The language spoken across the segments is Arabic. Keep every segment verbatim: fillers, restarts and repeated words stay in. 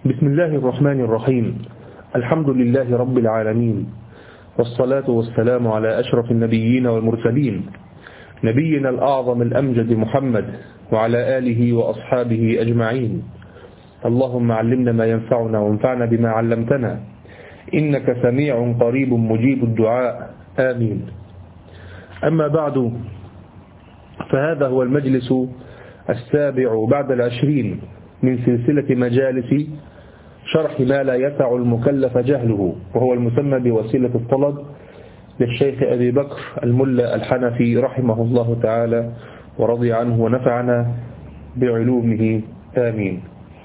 بسم الله الرحمن الرحيم. الحمد لله رب العالمين، والصلاة والسلام على أشرف النبيين والمرسلين، نبينا الأعظم الأمجد محمد وعلى آله وأصحابه أجمعين. اللهم علمنا ما ينفعنا وانفعنا بما علمتنا، إنك سميع قريب مجيب الدعاء، آمين. أما بعد، فهذا هو المجلس السابع بعد العشرين من سلسلة مجالس شرح ما لا يسع المكلف جهله، وهو المسمى بوسيلة الطلب للشيخ أبي بكر الملا الحنفي رحمه الله تعالى ورضي عنه ونفعنا بعلومه، آمين.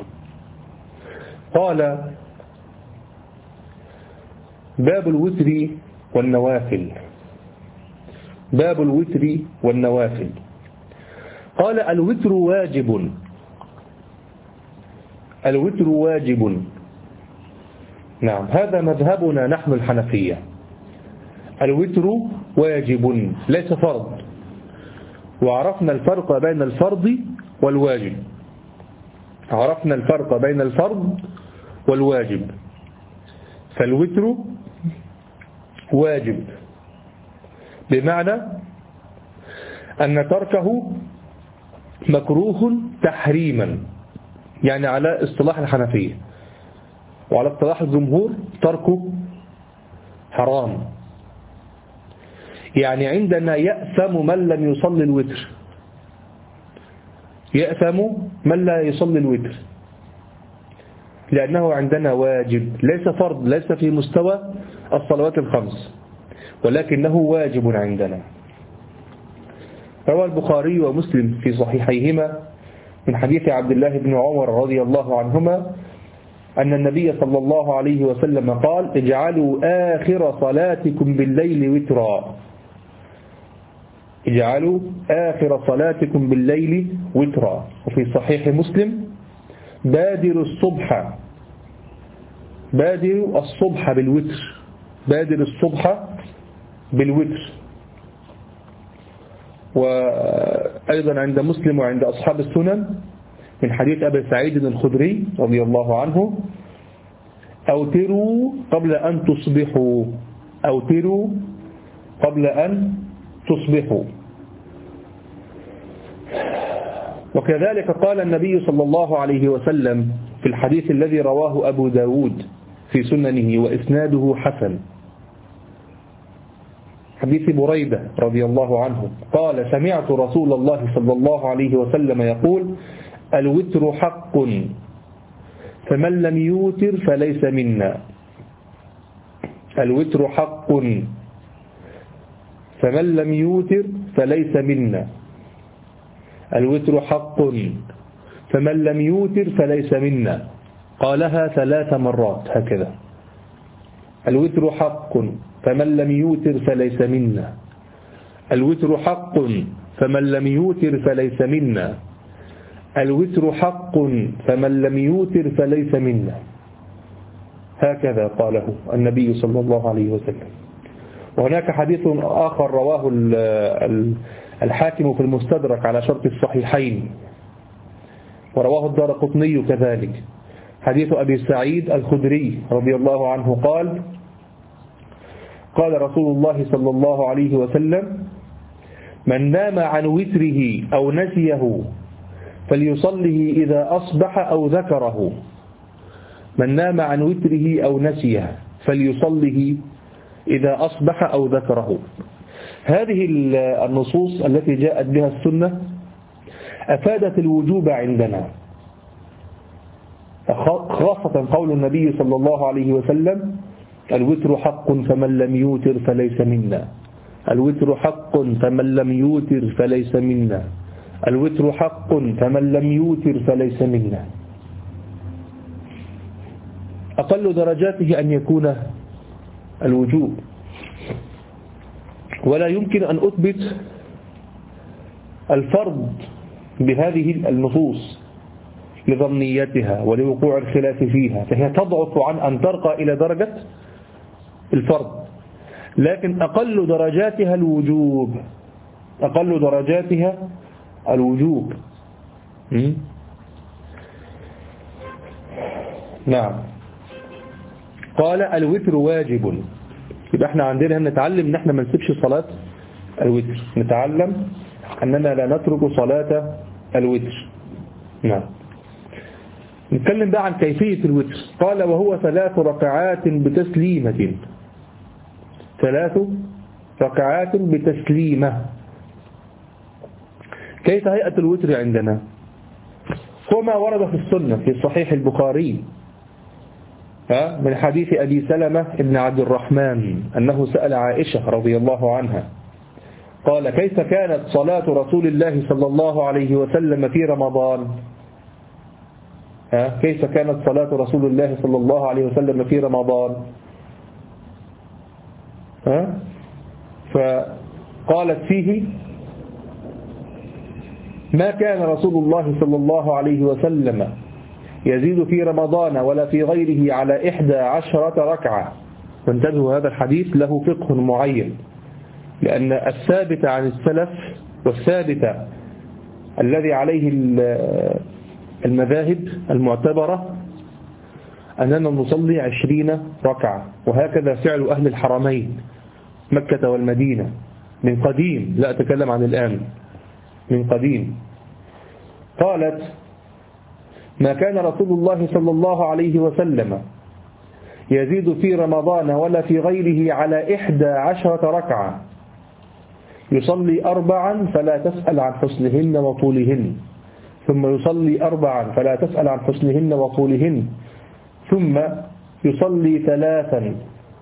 قال: باب الوتر والنوافل. باب الوتر والنوافل. قال: الوتر واجب. الوتر واجب. نعم، هذا مذهبنا نحن الحنفية. الوتر واجب ليس فرض، وعرفنا الفرق بين الفرض والواجب. عرفنا الفرق بين الفرض والواجب. فالوتر واجب بمعنى أن تركه مكروه تحريما، يعني على اصطلاح الحنفية، وعلى اصطلاح الجمهور تركه حرام. يعني عندنا يأثم من لم يصلي الوتر، يأثم من لا يصلي الوتر، لأنه عندنا واجب، ليس فرض، ليس في مستوى الصلوات الخمس، ولكنه واجب عندنا. روى البخاري ومسلم في صحيحيهما من حديث عبد الله بن عمر رضي الله عنهما أن النبي صلى الله عليه وسلم قال: اجعلوا آخر صلاتكم بالليل وترا. اجعلوا آخر صلاتكم بالليل وترا. وفي صحيح مسلم: بادروا الصبح بادروا الصبح بالوتر. بادر الصبح بالوتر. وأيضا عند مسلم وعند أصحاب السنن من حديث أبي سعيد الخدري رضي الله عنه: أوتروا قبل أن تصبحوا. أوتروا قبل أن تصبحوا. وكذلك قال النبي صلى الله عليه وسلم في الحديث الذي رواه أبو داود في سننه وإسناده حسن، حديث بريدة رضي الله عنه قال: سمعت رسول الله صلى الله عليه وسلم يقول: الوتر حق، فمن لم يوتر فليس منا. الوتر حق، فمن لم يوتر فليس منا. الوتر حق، فمن لم يوتر فليس منا. قالها ثلاث مرات هكذا: الوتر حق، فمن لم يوتر فليس منا. الوتر حق، فمن لم يوتر فليس منا. الوتر حق، فمن لم يوتر فليس منا. هكذا قاله النبي صلى الله عليه وسلم. وهناك حديث آخر رواه الحاكم في المستدرك على شرط الصحيحين، ورواه الدارقطني كذلك، حديث أبي سعيد الخدري رضي الله عنه قال: قال رسول الله صلى الله عليه وسلم: من نام عن وتره أو نسيه فليصله إذا أصبح أو ذكره. من نام عن وتره أو نسيه فليصله إذا أصبح أو ذكره. هذه النصوص التي جاءت بها السنة أفادت الوجوب عندنا، خاصة قول النبي صلى الله عليه وسلم: الوتر حق، فمن لم يوتر فليس منا. الوتر حق، فمن لم يوتر فليس منا. الوتر حق، فمن لم يوتر فليس منا. أقل درجاته أن يكون الوجوب، ولا يمكن أن أثبت الفرض بهذه النصوص لظنيتها ولوقوع الخلاف فيها، فهي تضعف عن أن ترقى إلى درجة الفرض. لكن أقل درجاتها الوجوب، أقل درجاتها الوجوب. نعم. قال الوتر واجب. يبقى احنا عندنا نتعلم ان احنا ما نسيبش صلاة الوتر، نتعلم اننا لا نترك صلاة الوتر. نعم. نتكلم بقى عن كيفية الوتر. قال وهو ثلاث ركعات بتسليمة. ثلاث ركعات بتسليمة. كيف هيئة الوتر عندنا؟ هو ما ورد في السنة في صحيح البخاري من حديث أبي سلمة بن عبد الرحمن أنه سأل عائشة رضي الله عنها قال كيف كانت صلاة رسول الله صلى الله عليه وسلم في رمضان؟ ها كيف كانت صلاة رسول الله صلى الله عليه وسلم في رمضان؟ ها فقالت فيه ما كان رسول الله صلى الله عليه وسلم يزيد في رمضان ولا في غيره على إحدى عشرة ركعة. وانتبهوا هذا الحديث له فقه معين، لأن الثابت عن السلف والثابت الذي عليه المذاهب المعتبرة أننا نصلي عشرين ركعة، وهكذا فعل أهل الحرمين مكة والمدينة من قديم، لا أتكلم عن الآن، من قديم. قالت ما كان رسول الله صلى الله عليه وسلم يزيد في رمضان ولا في غيره على إحدى عشرة ركعة، يصلي أربعا فلا تسأل عن حسنهن وطولهن، ثم يصلي أربعا فلا تسأل عن حسنهن وطولهن، ثم يصلي ثلاثا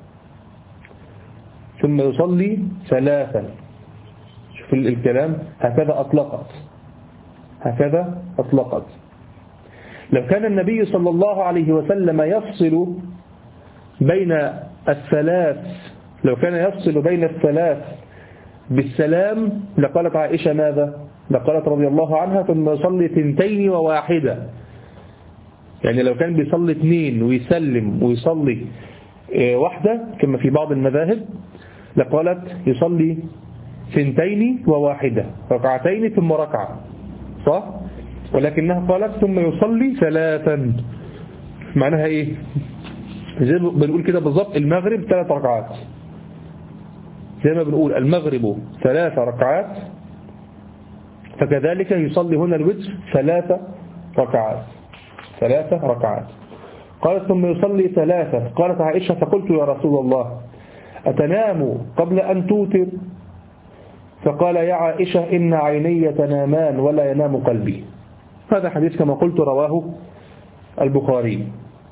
ثم يصلي ثلاثا. شوف الكلام، هكذا أطلقت هكذا أطلقت. لو كان النبي صلى الله عليه وسلم يفصل بين الثلاث لو كان يفصل بين الثلاث بالسلام لقالت عائشة ماذا؟ لقالت رضي الله عنها ثم يصلي ثنتين وواحدة. يعني لو كان بيصلي اثنين ويسلم ويصلي واحدة كما في بعض المذاهب لقالت يصلي ثنتين وواحدة، ركعتين ثم ركعة، صح؟ ولكنها قالت ثم يصلي ثلاثا. معناها ايه؟ زي ما بنقول كده بالضبط المغرب ثلاث ركعات، زي ما بنقول المغرب ثلاث ركعات، فكذلك يصلي هنا الوتر ثلاث ركعات ثلاث ركعات. قالت ثم يصلي ثلاثة. قالت عائشة فقلت يا رسول الله أتنام قبل أن توتر؟ فقال يا عائشة إن عيني تنامان ولا ينام قلبي. هذا حديث كما قلت رواه البخاري.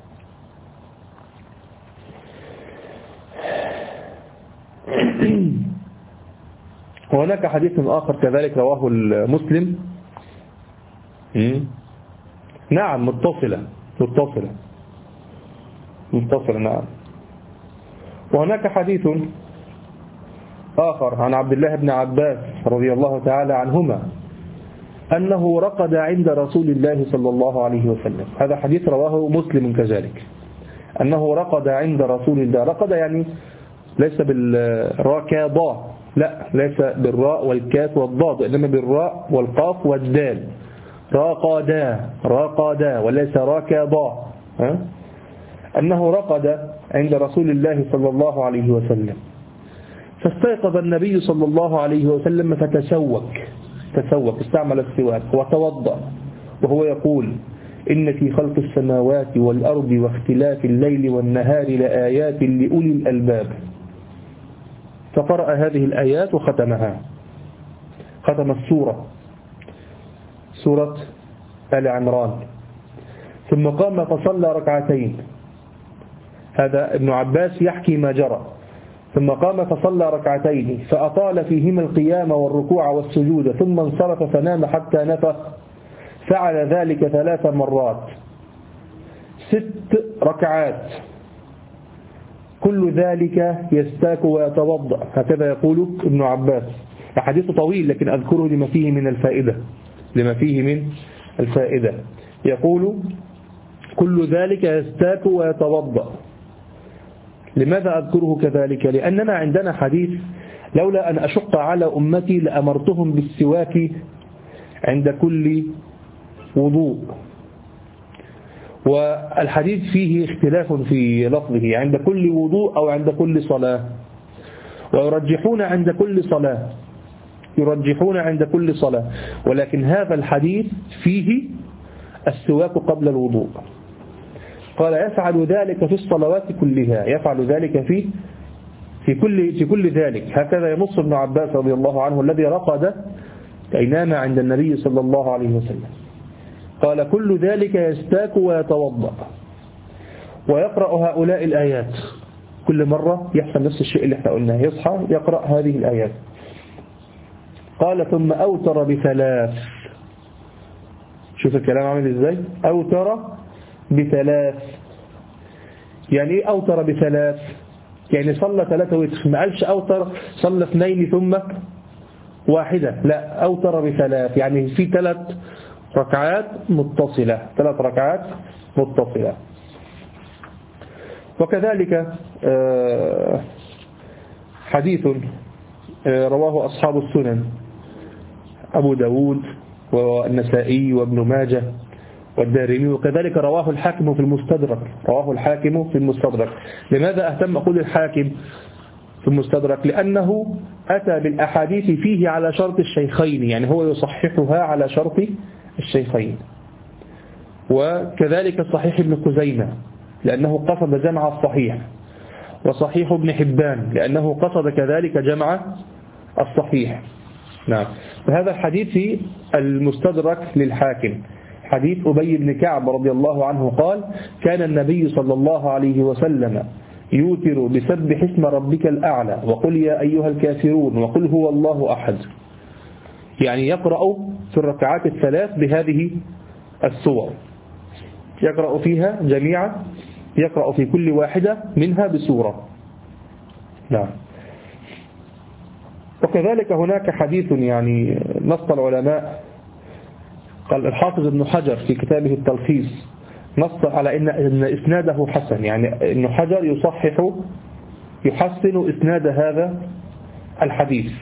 وهناك حديث آخر كذلك رواه المسلم، نعم متصلة متصلة متصلة نعم. وهناك حديث آخر عن عبد الله بن عباس رضي الله تعالى عنهما أنه رقد عند رسول الله صلى الله عليه وسلم. هذا حديث رواه مسلم كذلك، أنه رقد عند رسول الله. رقد يعني ليس بالراكضة، لا ليس بالراء والكاف والضاد، إنما بالراء والقاف والدال. راقدا راقدا وليس راكضا. أنه رقد عند رسول الله صلى الله عليه وسلم، فاستيقظ النبي صلى الله عليه وسلم فتسوك تسوك استعمل السواك وتوضأ وهو يقول إن في خلق السماوات والأرض واختلاف الليل والنهار لآيات لأولي الألباب. فقرأ هذه الآيات وختمها، ختم السورة سورة آل عمران. ثم قام فصلى ركعتين. هذا ابن عباس يحكي ما جرى. ثم قام فصلى ركعتين فأطال فيهما القيام والركوع والسجود، ثم انصرف فنام حتى نفخ. فعل ذلك ثلاث مرات ست ركعات، كل ذلك يستاك ويتوضأ. هكذا يقول ابن عباس. الحديث طويل لكن أذكره لما فيه من الفائدة لما فيه من الفائدة. يقول كل ذلك يستاك ويتوضأ. لماذا أذكره كذلك؟ لأننا عندنا حديث لولا أن أشق على أمتي لأمرتهم بالسواك عند كل وضوء. والحديث فيه اختلاف في لفظه عند كل وضوء أو عند كل صلاة، ويرجحون عند كل صلاة يرجحون عند كل صلاة ولكن هذا الحديث فيه السواك قبل الوضوء. قال يفعل ذلك في الصلوات كلها، يفعل ذلك في في كل في كل ذلك. هكذا ينص ابن عباس رضي الله عنه الذي رقد أي نام عند النبي صلى الله عليه وسلم. قال كل ذلك يستاك ويتوضأ ويقرأ هؤلاء الآيات، كل مرة يحصل نفس الشيء اللي احنا قلناه، يصحى يقرأ هذه الآيات. قال ثم أوتر بثلاث. شوف الكلام عامل ازاي، أوتر بثلاث. يعني ايه أوتر بثلاث؟ يعني صلى ثلاثة وتر، ما قالش أوتر صلى اثنين ثم واحدة، لا أوتر بثلاث، يعني في ثلاث ركعات متصلة، ثلاث ركعات متصلة. وكذلك حديث رواه أصحاب السنن أبو داود والنسائي وابن ماجه والدارمي، وكذلك رواه الحاكم في المستدرك رواه الحاكم في المستدرك. لماذا أهتم أقول الحاكم في المستدرك؟ لأنه أتى بالأحاديث فيه على شرط الشيخين، يعني هو يصححها على شرط الشيخين. وكذلك صحيح ابن خزيمة لأنه قصد جمع الصحيح، وصحيح ابن حبان لأنه قصد كذلك جمع الصحيح. نعم. فهذا الحديث في المستدرك للحاكم، حديث أبي بن كعب رضي الله عنه قال كان النبي صلى الله عليه وسلم يوتر بسبح اسم ربك الأعلى وقل يا أيها الكافرون وقل هو الله أحد، يعني يقرأ في الركعات الثلاث بهذه السور، يقرأ فيها جميعا، يقرأ في كل واحدة منها بسورة. نعم. وكذلك هناك حديث يعني نص العلماء، قال الحافظ ابن حجر في كتابه التلخيص نص على إن, إن إسناده حسن، يعني ابن حجر يصحح يحسن إسناد هذا الحديث.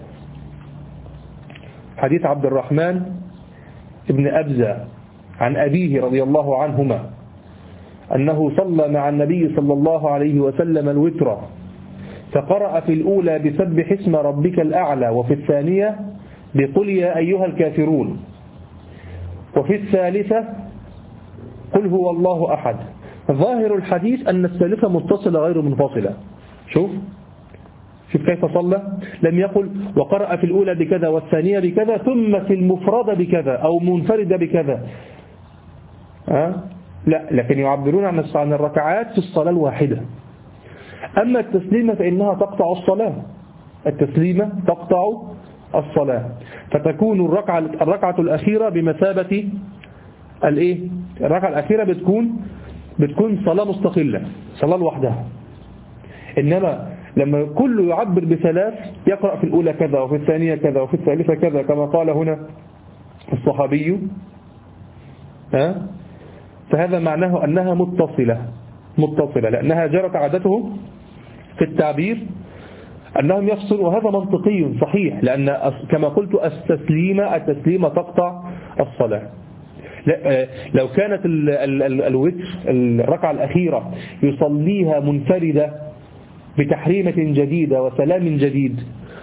حديث عبد الرحمن ابن أبزة عن أبيه رضي الله عنهما أنه صلى مع النبي صلى الله عليه وسلم الوتر، فقرأ في الأولى بسبح اسم ربك الأعلى، وفي الثانية بقل يا أيها الكافرون، وفي الثالثة قل هو الله أحد. ظاهر الحديث أن الثالثة متصلة غير منفصلة. شوف شوف كيف صلى، لم يقل وقرأ في الأولى بكذا والثانية بكذا ثم في المفردة بكذا أو منفردة بكذا، أه؟ لا، لكن يعبرون عن الركعات في الصلاة الواحدة. أما التسليمة فإنها تقطع الصلاة، التسليمة تقطع الصلاة، فتكون الركعة الركعة الأخيرة بمثابة الإيه؟ الركعة الأخيرة بتكون بتكون صلاة مستقلة، صلاة لوحدها. إنما لما كله يعبر بثلاث، يقرأ في الأولى كذا وفي الثانية كذا وفي الثالثة كذا كما قال هنا الصحابي، ها؟ فهذا معناه أنها متصلة متصلة لأنها جرت عادتهم في التعبير أنهم يفصلوا، وهذا منطقي صحيح، لأن كما قلت التسليمة التسليمة تقطع الصلاة. لو كانت الوتر الركعة الأخيرة يصليها منفردة بتحريمة جديدة وسلام جديد،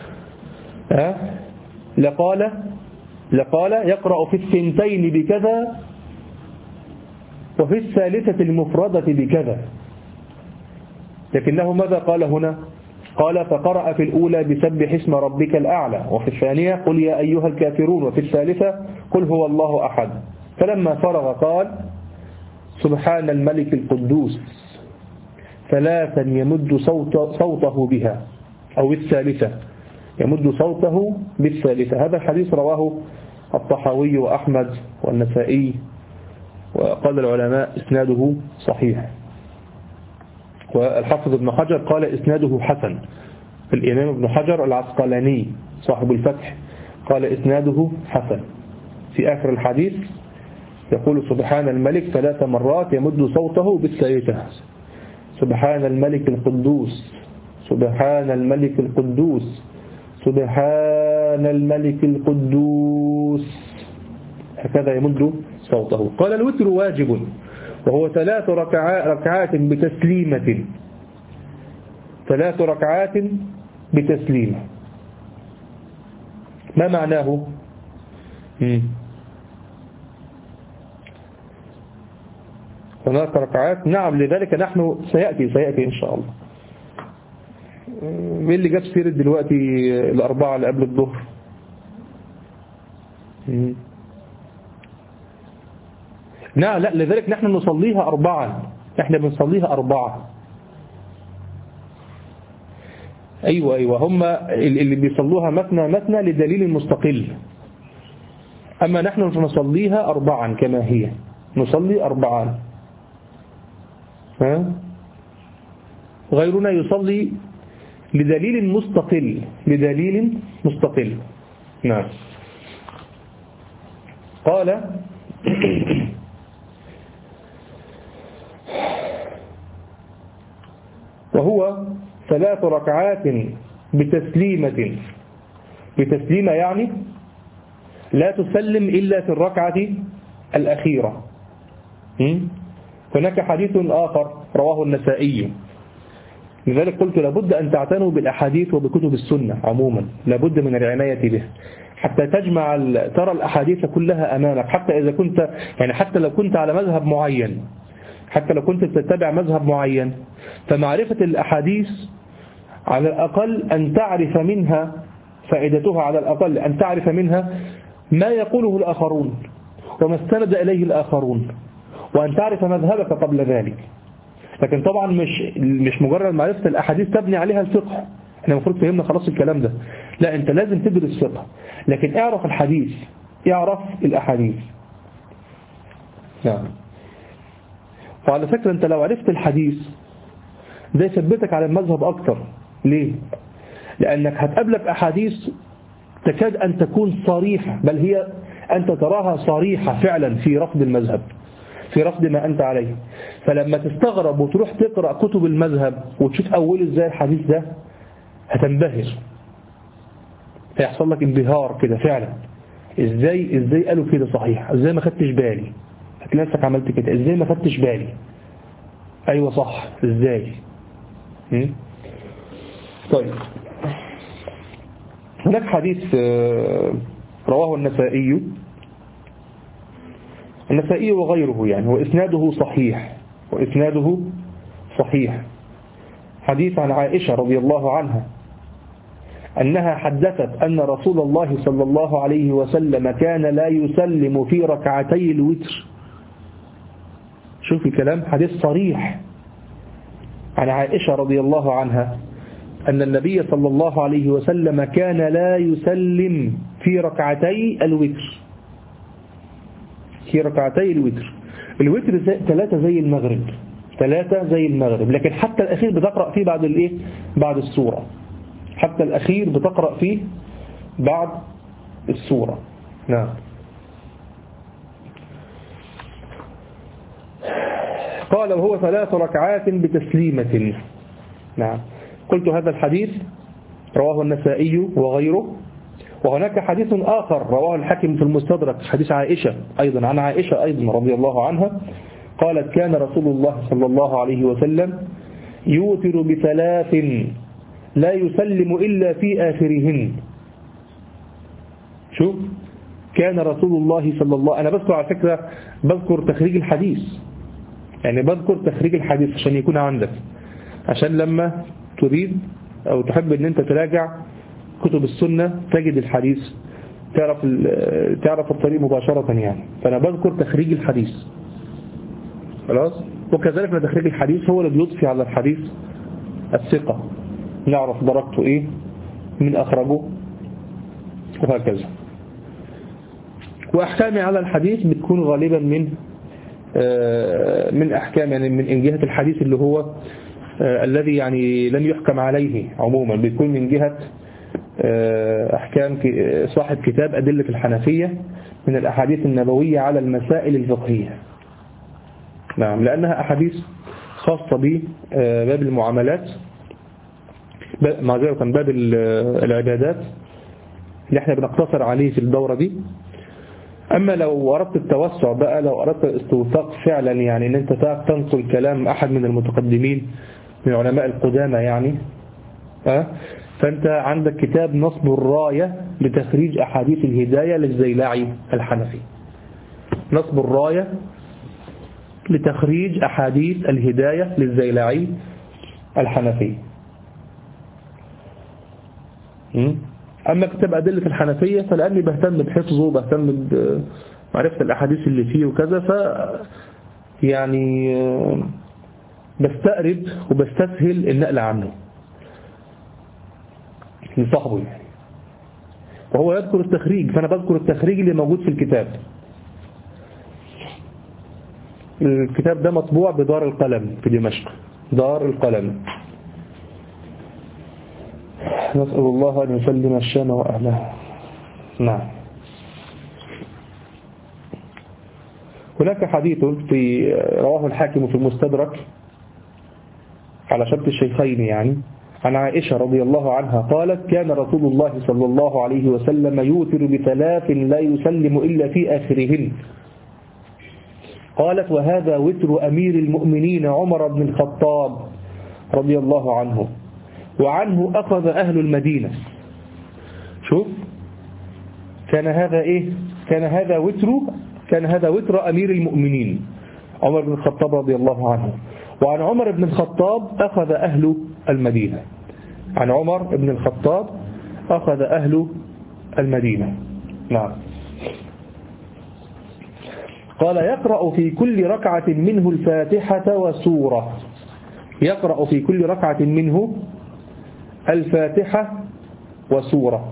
لقال لقال يقرأ في الثنتين بكذا وفي الثالثة المفردة بكذا، لكنه ماذا قال هنا؟ قال فقرأ في الأولى بسبح اسم ربك الأعلى، وفي الثانية قل يا أيها الكافرون، وفي الثالثة قل هو الله أحد. فلما فرغ قال سبحان الملك القدوس ثلاثا يمد صوت صوته بها، أو الثالثة يمد صوته بالثالثة. هذا الحديث رواه الطحاوي وأحمد والنسائي، وقال العلماء إسناده صحيح. والحافظ ابن حجر قال إسناده حسن. الإمام ابن حجر العسقلاني صاحب الفتح قال إسناده حسن. في آخر الحديث يقول سبحان الملك ثلاث مرات يمد صوته بالثالثة، سبحان الملك القدوس سبحان الملك القدوس سبحان الملك القدوس، هكذا يمد صوته. قال الوتر واجب، وهو ثلاث ركعات, ركعات بتسليمة ثلاث ركعات بتسليمة. ما معناه؟ مم. هناك ركعات، نعم، لذلك نحن سيأتي سيأتي إن شاء الله. مين اللي جاب سيرة دلوقتي الأربعة اللي قبل الظهر؟ نعم، لا، لذلك نحن نصليها أربعا، نحن بنصليها أربعة. أيوة أيوة هم اللي بيصلوها مثنى مثنى لدليل مستقل، أما نحن نصليها أربعا كما هي، نصلي أربعا. ها؟ غيرنا يصلي لدليل مستقل، لدليل مستقل. نعم. قال وهو ثلاث ركعات بتسليمة. بتسليمة يعني لا تسلم إلا في الركعة الأخيرة. هناك حديث آخر رواه النسائي، لذلك قلت لابد أن تعتنوا بالأحاديث وبكتب السنة عموما، لابد من العناية به حتى تجمع ترى الأحاديث كلها أمامك، حتى إذا كنت يعني حتى لو كنت على مذهب معين، حتى لو كنت تتبع مذهب معين، فمعرفة الأحاديث على الأقل أن تعرف منها فائدتها، على الأقل أن تعرف منها ما يقوله الآخرون وما استند إليه الآخرون، وأن تعرف مذهبك قبل ذلك. لكن طبعا مش مش مجرد معرفة الأحاديث تبني عليها الفقه، احنا المفروض فهمنا خلاص الكلام ده، لا، أنت لازم تدرس فقه، لكن اعرف الحديث، اعرف الأحاديث. نعم. وعلى فكرة أنت لو عرفت الحديث ده يثبتك على المذهب أكتر. ليه؟ لأنك هتقابلك أحاديث تكاد أن تكون صريحة، بل هي أنت تراها صريحة فعلا في رفض المذهب، في رفض ما أنت عليه. فلما تستغرب وتروح تقرأ كتب المذهب وتشوف أوله إزاي الحديث ده هتنبهر، هيحصل لك انبهار كده فعلا. إزاي إزاي قالوا كده صحيح، إزاي ما خدتش بالي، هتلاقي نفسك عملت كده، إزاي ما خدتش بالي، أيوة صح، إزاي. طيب، هناك حديث رواه النسائي النسائي وغيره يعني، وإسناده صحيح وإسناده صحيح حديث عن عائشة رضي الله عنها أنها حدثت أن رسول الله صلى الله عليه وسلم كان لا يسلم في ركعتي الوتر. شوفي كلام، حديث صريح عن عائشة رضي الله عنها أن النبي صلى الله عليه وسلم كان لا يسلم في ركعتي الوتر، في ركعتي الوتر. الوتر زي ثلاثة زي المغرب، ثلاثة زي المغرب، لكن حتى الأخير بتقرأ فيه بعد الإيه؟ بعد السورة، حتى الأخير بتقرأ فيه بعد السورة. نعم. قال وهو ثلاث ركعات بتسليمة. نعم. قلت هذا الحديث رواه النسائي وغيره. وهناك حديث آخر رواه الحاكم في المستدرك، حديث عائشة أيضا، عن عائشة أيضا رضي الله عنها قالت كان رسول الله صلى الله عليه وسلم يوتر بثلاث لا يسلم إلا في آخرهن. شوف، كان رسول الله صلى الله، أنا بذكر على فكرة بذكر تخريج الحديث، يعني بذكر تخريج الحديث عشان يكون عندك، عشان لما تريد أو تحب أن أنت تراجع كتب السنة تجد الحديث، تعرف تعرف الطريق مباشرة يعني. فأنا بذكر تخريج الحديث خلاص. وكذلك تخريج الحديث هو اللي بيضفي على الحديث الثقة، نعرف درجته إيه، من أخرجه، وهكذا. وأحكامي على الحديث بتكون غالبا من من أحكام يعني من جهة الحديث اللي هو الذي يعني لم يحكم عليه عموما، بيكون من جهة أحكام صاحب كتاب أدلة الحنفية من الأحاديث النبوية على المسائل الفقهية. نعم، لأنها أحاديث خاصة بباب المعاملات، معذرة باب العبادات اللي احنا بنقتصر عليه في الدورة دي. أما لو أردت التوسع بقى، لو أردت الاستوثاق فعلا، يعني أن أنت تنقل كلام أحد من المتقدمين من علماء القدامى يعني، أه؟ فأنت عندك كتاب نصب الراية لتخريج أحاديث الهداية للزيلعي الحنفي. نصب الراية لتخريج أحاديث الهداية للزيلعي الحنفي. أما كتاب أدلة الحنفية فلأني بهتم بحفظه وبهتم بمعرفة الأحاديث اللي فيه وكذا، ف يعني بستقرب وبستسهل النقل عنه لصاحبه يعني، وهو يذكر التخريج، فأنا بذكر التخريج اللي موجود في الكتاب. الكتاب ده مطبوع بدار القلم في دمشق، دار القلم. نسأل الله أن يسلم الشام وأهلها. نعم. هناك حديث في رواه الحاكم في المستدرك على شرط الشيخين يعني، عن عائشة رضي الله عنها قالت: كان رسول الله صلى الله عليه وسلم يوتر بثلاث لا يسلم إلا في آخرهن. قالت: وهذا وتر أمير المؤمنين عمر بن الخطاب رضي الله عنه، وعنه أخذ أهل المدينة. شوف، كان هذا إيه؟ كان هذا وتر كان هذا وتر أمير المؤمنين عمر بن الخطاب رضي الله عنه، وعن عمر بن الخطاب أخذ أهل المدينة. عن عمر بن الخطاب أخذ أهل المدينة. نعم. قال: يقرأ في كل ركعة منه الفاتحة وسورة. يقرأ في كل ركعة منه الفاتحة وسورة.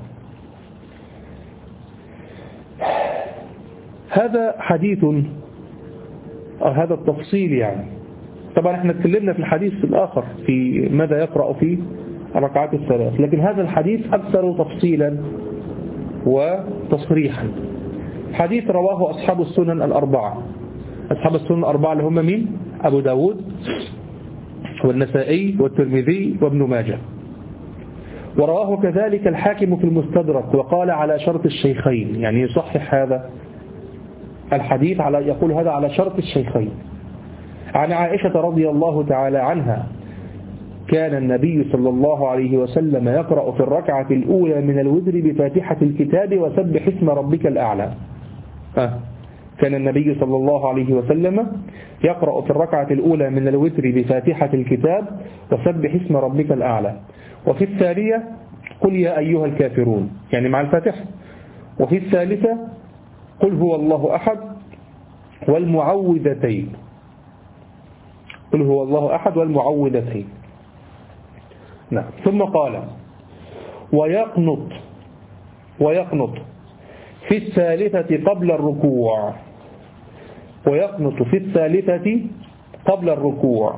هذا حديث، هذا التفصيل يعني. طبعا احنا اتكلمنا في الحديث الآخر في ماذا يقرأ في الركعات الثلاث، لكن هذا الحديث أكثر تفصيلا وتصريحا. حديث رواه أصحاب السنن الأربعة. أصحاب السنن الأربعة اللي هم مين؟ أبو داود والنسائي والترمذي وابن ماجه. ورواه كذلك الحاكم في المستدرك وقال على شرط الشيخين، يعني يصحح هذا الحديث، على يقول هذا على شرط الشيخين. عن عائشة رضي الله تعالى عنها: كان النبي صلى الله عليه وسلم يقرأ في الركعة الأولى من الوتر بفاتحة الكتاب وسبح اسم ربك الأعلى. آه. كان النبي صلى الله عليه وسلم يقرأ في الركعة الأولى من الوتر بفاتحة الكتاب وسبح اسم ربك الأعلى، وفي الثانية قل يا أيها الكافرون، يعني مع الفاتحة، وفي الثالثة قل هو الله أحد والمعوذتين. قل هو الله أحد والمعوذتين. نعم. ثم قال: ويقنط ويقنط في الثالثة قبل الركوع. ويقنط في الثالثة قبل الركوع.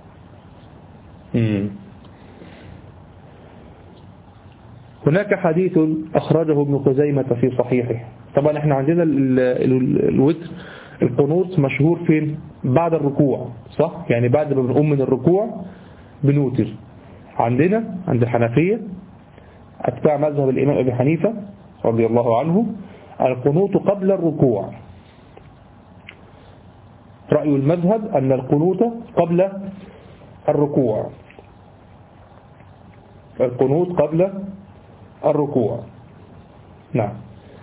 مم. هناك حديث أخرجه ابن خزيمة في صحيحه. طبعا احنا عندنا الوتر القنوت مشهور فين؟ بعد الركوع، صح؟ يعني بعد ما بنقوم من الركوع بنوتر. عندنا عند الحنفية أتباع مذهب الإمام أبي حنيفة رضي الله عنه القنوت قبل الركوع. رأي المذهب أن القنوت قبل الركوع. القنوت قبل الركوع. نعم.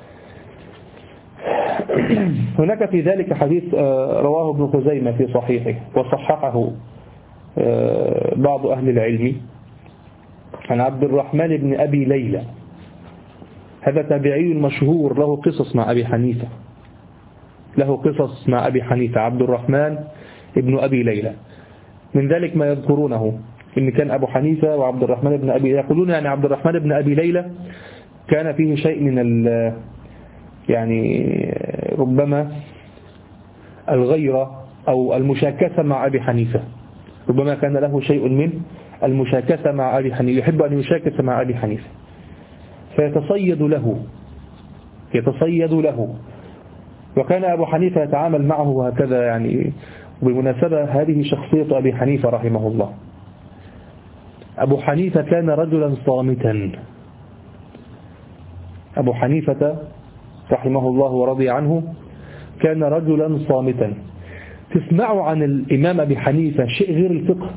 هناك في ذلك حديث رواه ابن خزيمة في صحيحه وصححه بعض أهل العلم عن عبد الرحمن بن أبي ليلى. هذا تابعي مشهور له قصص مع أبي حنيفة له قصص مع أبي حنيفة عبد الرحمن بن أبي ليلى. من ذلك ما يذكرونه إن كان أبو حنيفة وعبد الرحمن بن أبي ليلى يقولون يعني عبد الرحمن بن أبي ليلى كان فيه شيء من ال يعني ربما الغيرة أو المشاكسة مع أبي حنيفة. ربما كان له شيء من المشاكسة مع أبي حنيفة، يحب أن يشاكس مع أبي حنيفة فيتصيد له يتصيد له وكان أبو حنيفة يتعامل معه هكذا يعني. وبالمناسبة هذه شخصية أبي حنيفة رحمه الله. أبو حنيفة كان رجلا صامتا. أبو حنيفة رحمه الله ورضي عنه كان رجلا صامتا. تسمعوا عن الإمام أبي حنيفة شيء غير الفقه؟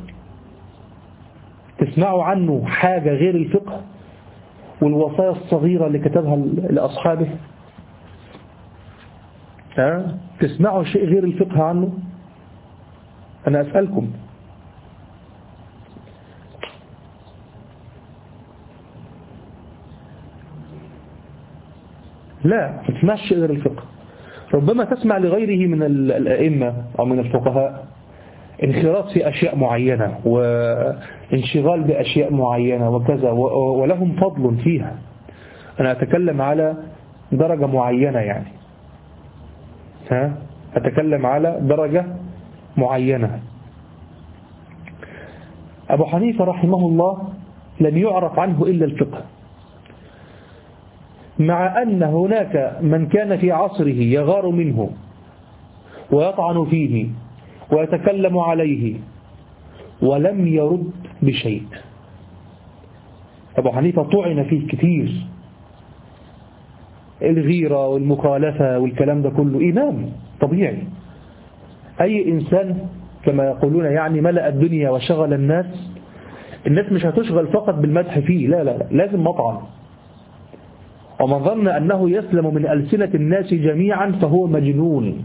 تسمعوا عنه حاجة غير الفقه والوصايا الصغيرة اللي كتبها لأصحابه؟ ها؟ تسمعوا شيء غير الفقه عنه؟ أنا أسألكم. لا، ما تسمعش شيء غير الفقه. ربما تسمع لغيره من الأئمة أو من الفقهاء انخراط في أشياء معينة وانشغال بأشياء معينة وكذا، ولهم فضل فيها. أنا أتكلم على درجة معينة، يعني ها أتكلم على درجة معينة. أبو حنيفة رحمه الله لم يعرف عنه إلا الفقه، مع أن هناك من كان في عصره يغار منه ويطعن فيه ويتكلم عليه ولم يرد بشيء. أبو حنيفة طعن فيه كثير، الغيرة والمخالفة والكلام ده كله. إمام طبيعي، أي إنسان كما يقولون يعني ملأ الدنيا وشغل الناس، الناس مش هتشغل فقط بالمدح فيه، لا لا لا، لازم مطعن. ومن ظن أنه يسلم من ألسنة الناس جميعا فهو مجنون.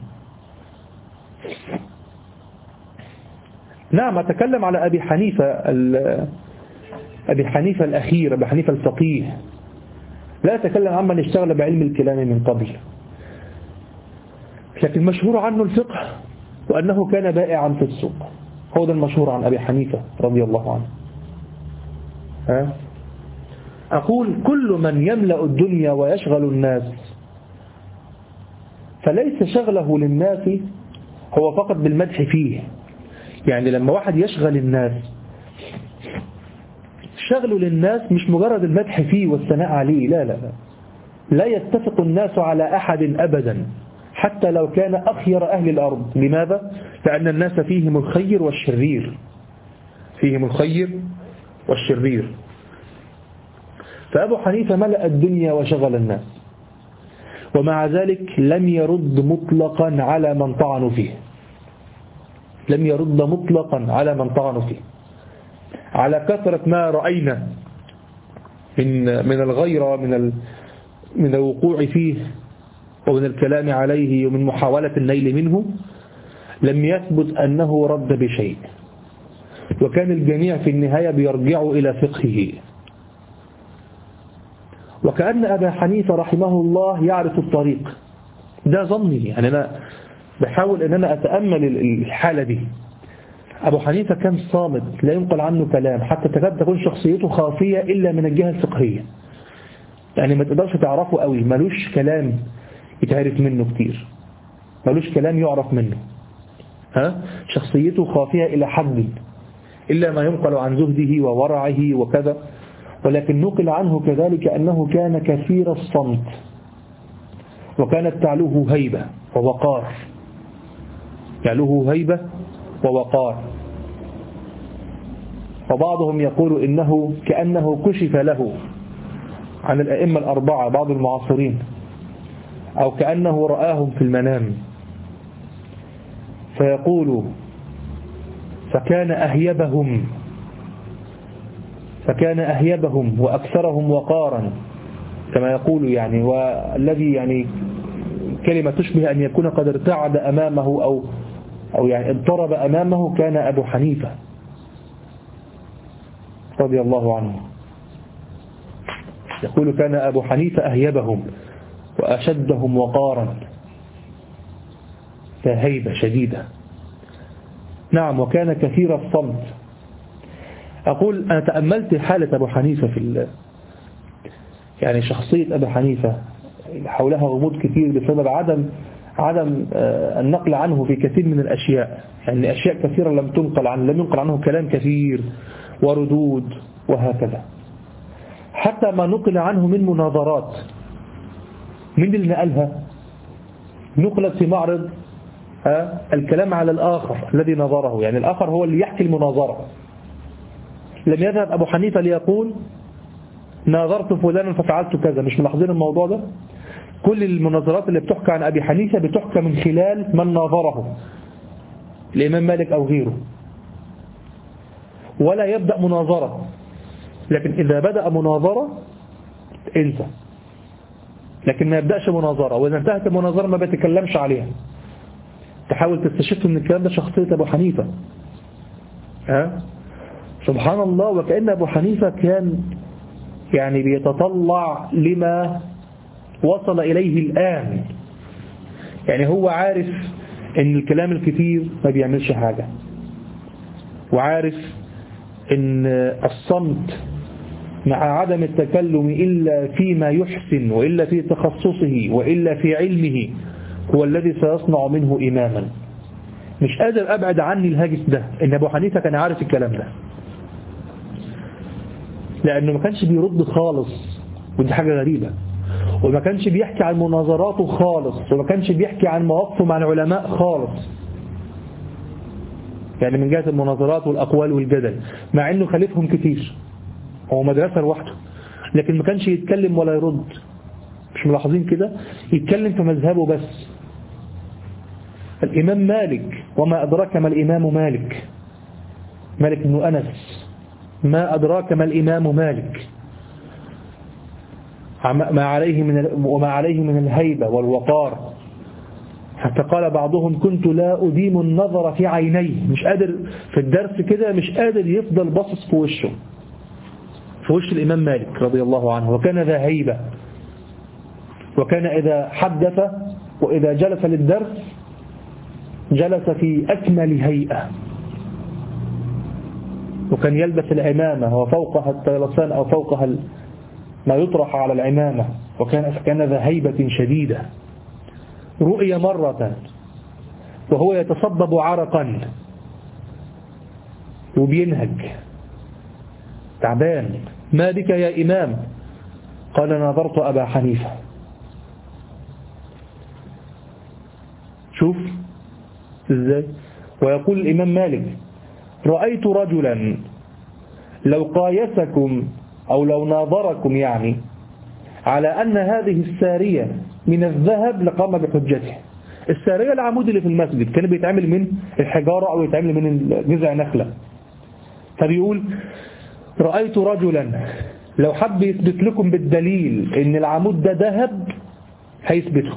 نعم، أتكلم على أبي حنيفة أبي حنيفة الأخير، أبي حنيفة الفقيه، لا أتكلم عن من اشتغل بعلم الكلام من قبل. لكن مشهور عنه الفقه وأنه كان بائعا في السوق، هو ده المشهور عن أبي حنيفة رضي الله عنه. ها؟ أقول كل من يملأ الدنيا ويشغل الناس فليس شغله للناس هو فقط بالمدح فيه. يعني لما واحد يشغل الناس، شغله للناس مش مجرد المدح فيه والثناء عليه، لا لا لا لا يتفق الناس على أحد أبدا حتى لو كان أخير أهل الأرض. لماذا؟ لأن الناس فيهم الخير والشرير، فيهم الخير والشرير. فأبو حنيفة ملأ الدنيا وشغل الناس، ومع ذلك لم يرد مطلقا على من طعنوا فيه، لم يرد مطلقا على من طعنوا فيه، على كثرة ما رأينا من من الغيرة من من الوقوع فيه ومن الكلام عليه ومن محاولة النيل منه. لم يثبت أنه رد بشيء، وكان الجميع في النهاية بيرجعوا إلى فقهه. وكأن أبا حنيفة رحمه الله يعرف الطريق، ده ظني، يعني أنا بحاول أن أنا أتأمل الحالة دي. أبو حنيفة كان صامت، لا ينقل عنه كلام، حتى تكاد تكون شخصيته خافية إلا من الجهة الفقهية، يعني ما تقدرش تعرفه قوي، ملوش كلام يتعرف منه كتير، ملوش كلام يعرف منه. ها؟ شخصيته خافية إلى حد، إلا ما ينقل عن زهده وورعه وكذا. ولكن نقل عنه كذلك أنه كان كثير الصمت، وكانت تعلوه هيبة ووقار، تعلوه هيبة ووقار. وبعضهم يقول إنه كأنه كشف له عن الأئمة الأربعة بعض المعاصرين، أو كأنه رآهم في المنام، فيقول فكان أهيبهم فكان أهيبهم وأكثرهم وقارا كما يقول، يعني والذي يعني كلمة تشبه أن يكون قد ارتعد أمامه أو أو يعني اضطرب أمامه، كان أبو حنيفة رضي الله عنه. يقول كان أبو حنيفة أهيبهم وأشدهم وقارا، فهيبة شديدة. نعم، وكان كثير الصمت. أقول أنا تأملت حالة أبو حنيفة في ال... يعني شخصية أبو حنيفة حولها غموض كثير بسبب عدم عدم النقل عنه في كثير من الأشياء، يعني أشياء كثيرة لم تنقل عنه، لم ينقل عنه كلام كثير وردود وهكذا. حتى ما نقل عنه من مناظرات، من اللي نقلها؟ نقلت في معرض الكلام على الآخر الذي نظره، يعني الآخر هو اللي يحكي المناظرة. لم يذهب أبو حنيفة ليقول ناظرت فلانا ففعلت كذا، مش ملاحظين الموضوع ده؟ كل المناظرات اللي بتحكى عن أبي حنيفة بتحكى من خلال من ناظره، الإمام مالك أو غيره. ولا يبدأ مناظرة، لكن إذا بدأ مناظرة انسى، لكن ما يبدأش مناظرة، وإذا انتهت المناظرة ما بيتكلمش عليها. تحاول تستشف من الكلام ده شخصية أبو حنيفة. ها؟ سبحان الله. وكأن أبو حنيفة كان يعني بيتطلع لما وصل إليه الآن. يعني هو عارف ان الكلام الكثير ما بيعملش حاجة، وعارف ان الصمت مع عدم التكلم إلا فيما يحسن وإلا في تخصصه وإلا في علمه هو الذي سيصنع منه إماما. مش قادر أبعد عني الهاجس ده، إن أبو حنيفة كان عارف الكلام ده، لأنه ما كانش بيرد خالص، ودي حاجة غريبة. وما كانش بيحكي عن مناظراته خالص، وما كانش بيحكي عن مواقفه مع العلماء خالص، يعني من جهة المناظرات والأقوال والجدل، مع أنه خليفهم كتير، هو مدرسة لوحده، لكن ما كانش يتكلم ولا يرد. مش ملاحظين كده؟ يتكلم في مذهبه بس. الإمام مالك، وما أدراك ما الإمام مالك، مالك بن أنس، ما أدراك ما الإمام مالك، ما عليه من وما عليه من الهيبة والوقار، حتى قال بعضهم كنت لا أديم النظر في عينيه. مش قادر في الدرس كده، مش قادر يفضل باصص في وشه، في وش الإمام مالك رضي الله عنه. وكان ذا هيبة، وكان إذا حدث وإذا جلس للدرس جلس في أكمل هيئة، وكان يلبس العمامة وفوقها الطيلسان أو فوقها ما يطرح على العمامة، وكان كان ذا هيبة شديدة. رؤي مرة وهو يتصبب عرقا وبينهج تعبان. ما بك يا إمام؟ قال نظرت أبا حنيفة. شوف إزاي. ويقول الإمام مالك رأيت رجلا لو قايسكم أو لو ناظركم يعني على أن هذه السارية من الذهب لقام بحجته. السارية العمود اللي في المسجد كان بيتعمل من الحجارة أو يتعمل من جذع نخلة. فبيقول رأيت رجلا لو حب يثبت لكم بالدليل ان العمود ده ذهب هيثبته.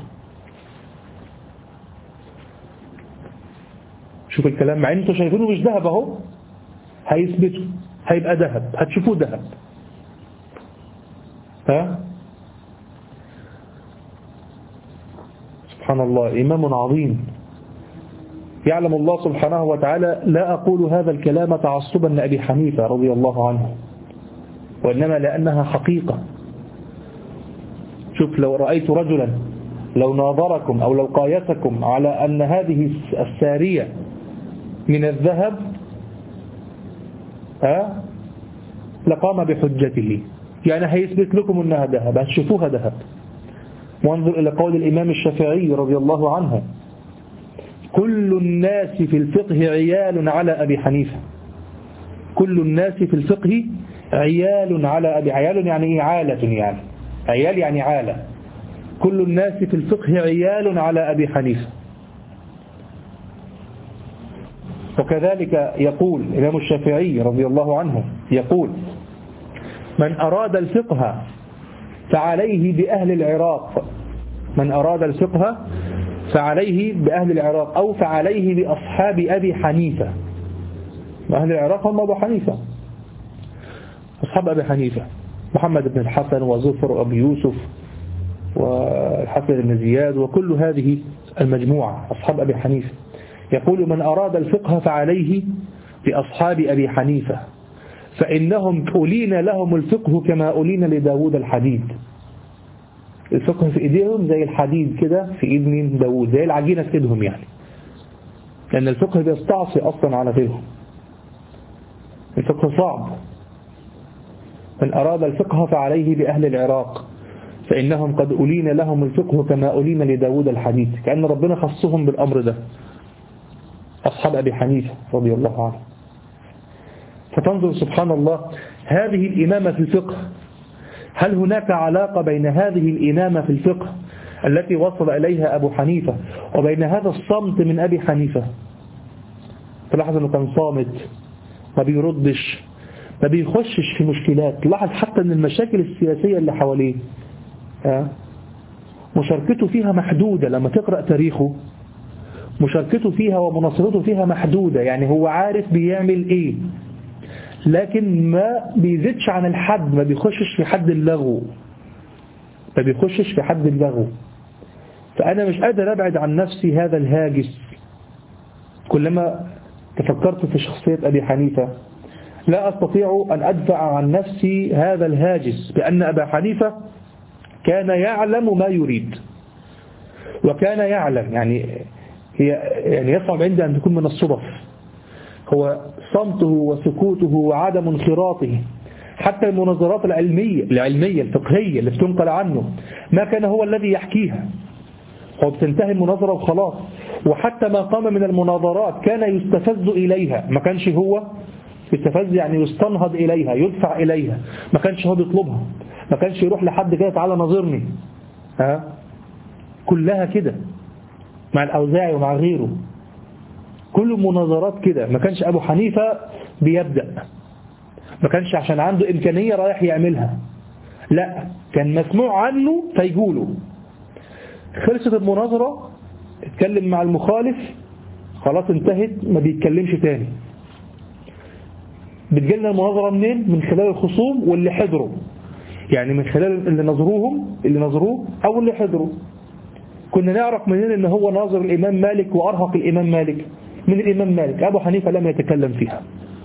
شوف الكلام، مع انتوا شايفينه مش ذهب اهو، هيثبته، هيبقى ذهب، هتشوفوه ذهب. ها سبحان الله، إمام عظيم. يعلم الله سبحانه وتعالى لا أقول هذا الكلام تعصبا لأبي حنيفة رضي الله عنه، وإنما لأنها حقيقة. شوف لو رأيت رجلا لو ناظركم أو لو قايسكم على أن هذه السارية من الذهب ها لقام بحجته، يعني هيثبت لكم أنها ذهب، هتشوفوها ذهب. وانظر إلى قول الإمام الشافعي رضي الله عنه كل الناس في الفقه عيال على أبي حنيفة. كل الناس في الفقه عيال على أبي، عيال يعني إيه؟ عالة، يعني عيال يعني عالة. كل الناس في الفقه عيال على أبي حنيفة. وكذلك يقول الإمام الشافعي رضي الله عنه يقول من أراد الفقه فعليه بأهل العراق. من أراد الفقه فعليه بأهل العراق أو فعليه بأصحاب أبي حنيفة. أهل العراق هم أبو حنيفة، أصحاب أبي حنيفة محمد بن الحسن وزفر وأبي يوسف والحسن بن زياد وكل هذه المجموعة أصحاب أبي حنيفة. يقول من أراد الفقه فعليه بأصحاب أبي حنيفة فإنهم أولين لهم الفقه كما أولين لداود الحديد. الفقه في إيديهم زي الحديد كده في إيد مين؟ داود، زي العجينة في إيدهم يعني، لأن الفقه بيستعصي أصلا على غيرهم. الفقه صعب. من أراد الفقه فعليه بأهل العراق فإنهم قد أولين لهم الفقه كما أولين لداود الحديد. كأن ربنا خصهم بالأمر ده أصحاب أبي حنيفة رضي الله عنه. فتنظر سبحان الله هذه الإمامة في الفقه، هل هناك علاقة بين هذه الإمامة في الفقه التي وصل إليها أبو حنيفة وبين هذا الصمت من أبي حنيفة. تلاحظ أنه كان صامت، ما بيردش، ما بيخشش في مشكلات. لاحظ حتى أن المشاكل السياسية اللي حواليه مشاركته فيها محدودة. لما تقرأ تاريخه مشاركته فيها ومناصرته فيها محدودة، يعني هو عارف بيعمل إيه، لكن ما بيزيدش عن الحد، ما بيخشش في حد اللغو، ما بيخشش في حد اللغو. فأنا مش قادر أبعد عن نفسي هذا الهاجس. كلما تفكرت في شخصية أبي حنيفة لا أستطيع أن أدفع عن نفسي هذا الهاجس، بأن أبا حنيفة كان يعلم ما يريد، وكان يعلم، يعني هي يعني يصعب عندي أن تكون من الصدف. هو صمته وسكوته وعدم انخراطه، حتى المناظرات العلمية العلمية الفقهية اللي بتنقل عنه ما كان هو الذي يحكيها، هو بتنتهي المناظرة وخلاص. وحتى ما قام من المناظرات كان يستفز إليها، ما كانش هو يستفز يعني يستنهض إليها، يدفع إليها، ما كانش هو بيطلبها، ما كانش يروح لحد كده تعالى ناظرني. ها كلها كده مع الأوزاعي ومع غيره، كل مناظرات كده. ما كانش أبو حنيفة بيبدأ، ما كانش عشان عنده إمكانية رايح يعملها، لا، كان مسموع عنه فيقوله. خلصت المناظرة اتكلم مع المخالف، خلاص انتهت، ما بيتكلمش تاني. بتجيلنا المناظرة منين؟ من خلال الخصوم واللي حضروا، يعني من خلال اللي نظروهم اللي نظروه أو اللي حضروا. كنا نعرف منين ان هو ناظر الإمام مالك وأرهق الإمام مالك؟ من الإمام مالك. أبو حنيفة لم يتكلم فيها،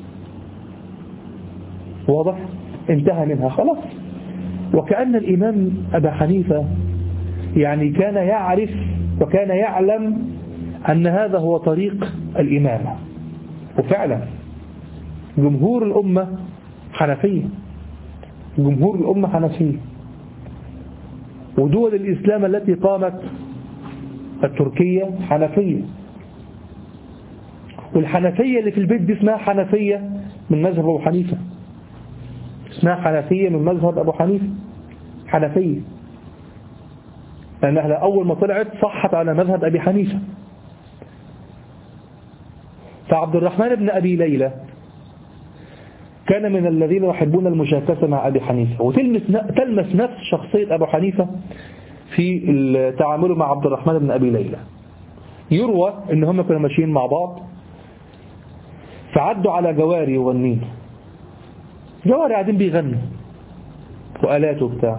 واضح؟ انتهى منها خلاص. وكأن الإمام أبا حنيفة يعني كان يعرف وكان يعلم أن هذا هو طريق الإمامة. وفعلا جمهور الأمة حنفية، جمهور الأمة حنفية. ودول الإسلام التي قامت التركية حنفية، والحنفية اللي في البيت دي اسمها حنفية من مذهب أبو حنيفة، اسمها حنفية من مذهب أبو حنيفة، حنفية، لأنها أول ما طلعت صحت على مذهب أبي حنيفة. فعبد الرحمن بن أبي ليلى كان من الذين يحبون المشاكسة مع أبي حنيفة، وتلمس نفس شخصية أبو حنيفة في التعامل مع عبد الرحمن بن أبي ليلى. يروى إن هم كانوا ماشيين مع بعض فعدوا على جواري يغنين، جواري قاعدين بيغنوا وآلات وبتاع.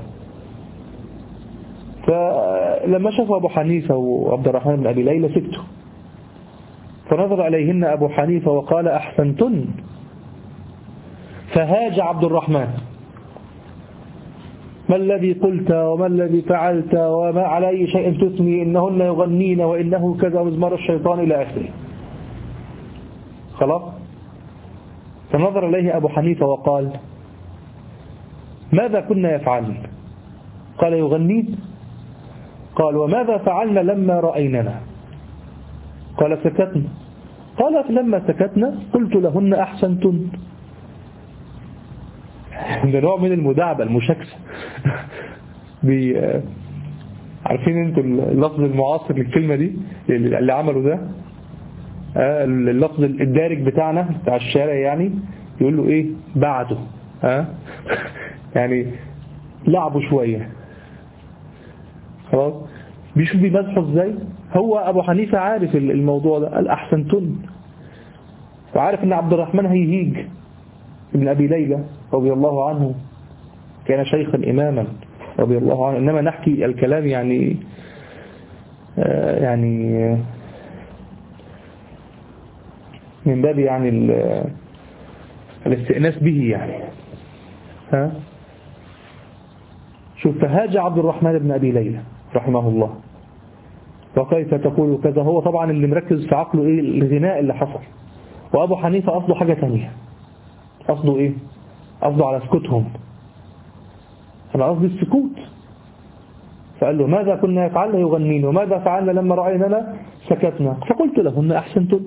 فلما شافوا أبو حنيفة وعبد الرحمن بن أبي ليلى سكتوا، فنظر عليهن أبو حنيفة وقال أحسنتن. فهاج عبد الرحمن: ما الذي قلت وما الذي فعلت وما على أي شيء تثني، إنهن يغنين وإنه كذا مزمار الشيطان إلى آخره. خلاص. فنظر إليه أبو حنيفة وقال: ماذا كنا يفعلن؟ قال: يغنين. قال: وماذا فعلنا لما رأيننا؟ قال: سكتنا. قال: لما سكتنا قلت لهن أحسنتن. ده نوع من المداعبة المشاكسة. عارفين انتوا اللفظ المعاصر للكلمة دي اللي عملوا ده، اللفظ الدارج بتاعنا بتاع الشارع، يعني يقول له ايه بعده، ها يعني لعبوا شوية. خلاص. بيشوف بيمزحوا ازاي. هو ابو حنيفة عارف الموضوع ده، قال احسنتن، وعارف ان عبد الرحمن هيهيج ابن ابي ليلى رضي الله عنه، كان شيخا اماما رضي الله عنه. انما نحكي الكلام يعني آه يعني من باب يعني الاستئناس به يعني. ها شوف، فهاج عبد الرحمن بن أبي ليلى رحمه الله: وكيف تقول كذا؟ هو طبعا اللي مركز في عقله ايه؟ الغناء اللي حصل. وابو حنيفة قصده حاجة تانية. قصده ايه؟ قصده على سكوتهم. انا قصدي السكوت. فقال له: ماذا كنا يفعلن؟ يغنين. وماذا فعلنا لما رأيننا؟ سكتنا. فقلت لهن أحسنتن.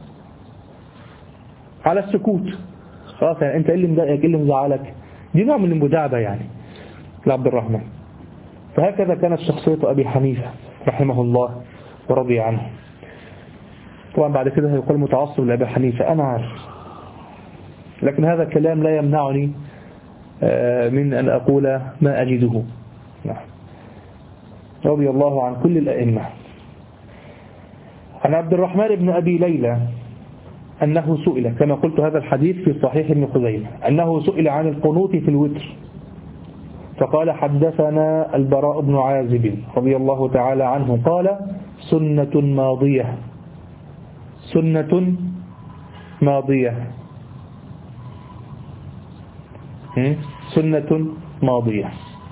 على السكوت. خلاص، يعني انت ايه اللي مضايقك؟ ايه اللي مزعلك؟ دي نوع من المداعبة يعني لعبد الرحمن. فهكذا كانت شخصية أبي حنيفة رحمه الله ورضي عنه. طبعا بعد كده هيقول متعصب لأبي حنيفة، أنا عارف، لكن هذا الكلام لا يمنعني من أن أقول ما أجده. رضي الله عن كل الأئمة. عن عبد الرحمن بن أبي ليلى أنه سئل، كما قلت هذا الحديث في صحيح ابن خزيمة، أنه سئل عن القنوت في الوتر فقال حدثنا البراء بن عازب رضي الله تعالى عنه قال سنة ماضية، سنة ماضية، سنة ماضية.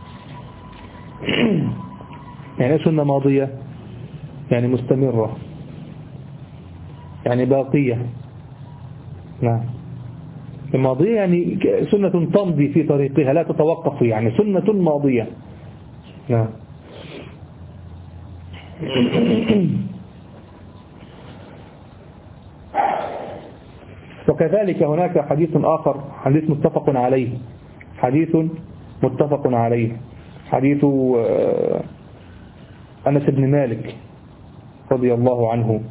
يعني سنة ماضية يعني مستمرة، يعني باقية. نعم، الماضية يعني سنة تمضي في طريقها لا تتوقف، يعني سنة ماضية. نعم. وكذلك هناك حديث آخر، حديث متفق عليه، حديث متفق عليه، حديث أنس بن مالك رضي الله عنه،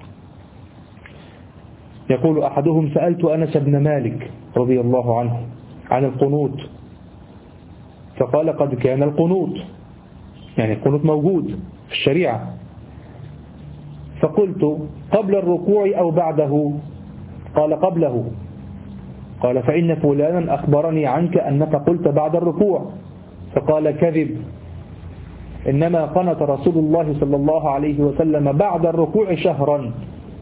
يقول أحدهم سألت أنس بن مالك رضي الله عنه عن القنوت فقال قد كان القنوت، يعني القنوت موجود في الشريعة، فقلت قبل الركوع أو بعده؟ قال قبله. قال فإن فلانا أخبرني عنك أنك قلت بعد الركوع، فقال كذب، إنما قنت رسول الله صلى الله عليه وسلم بعد الركوع شهرا،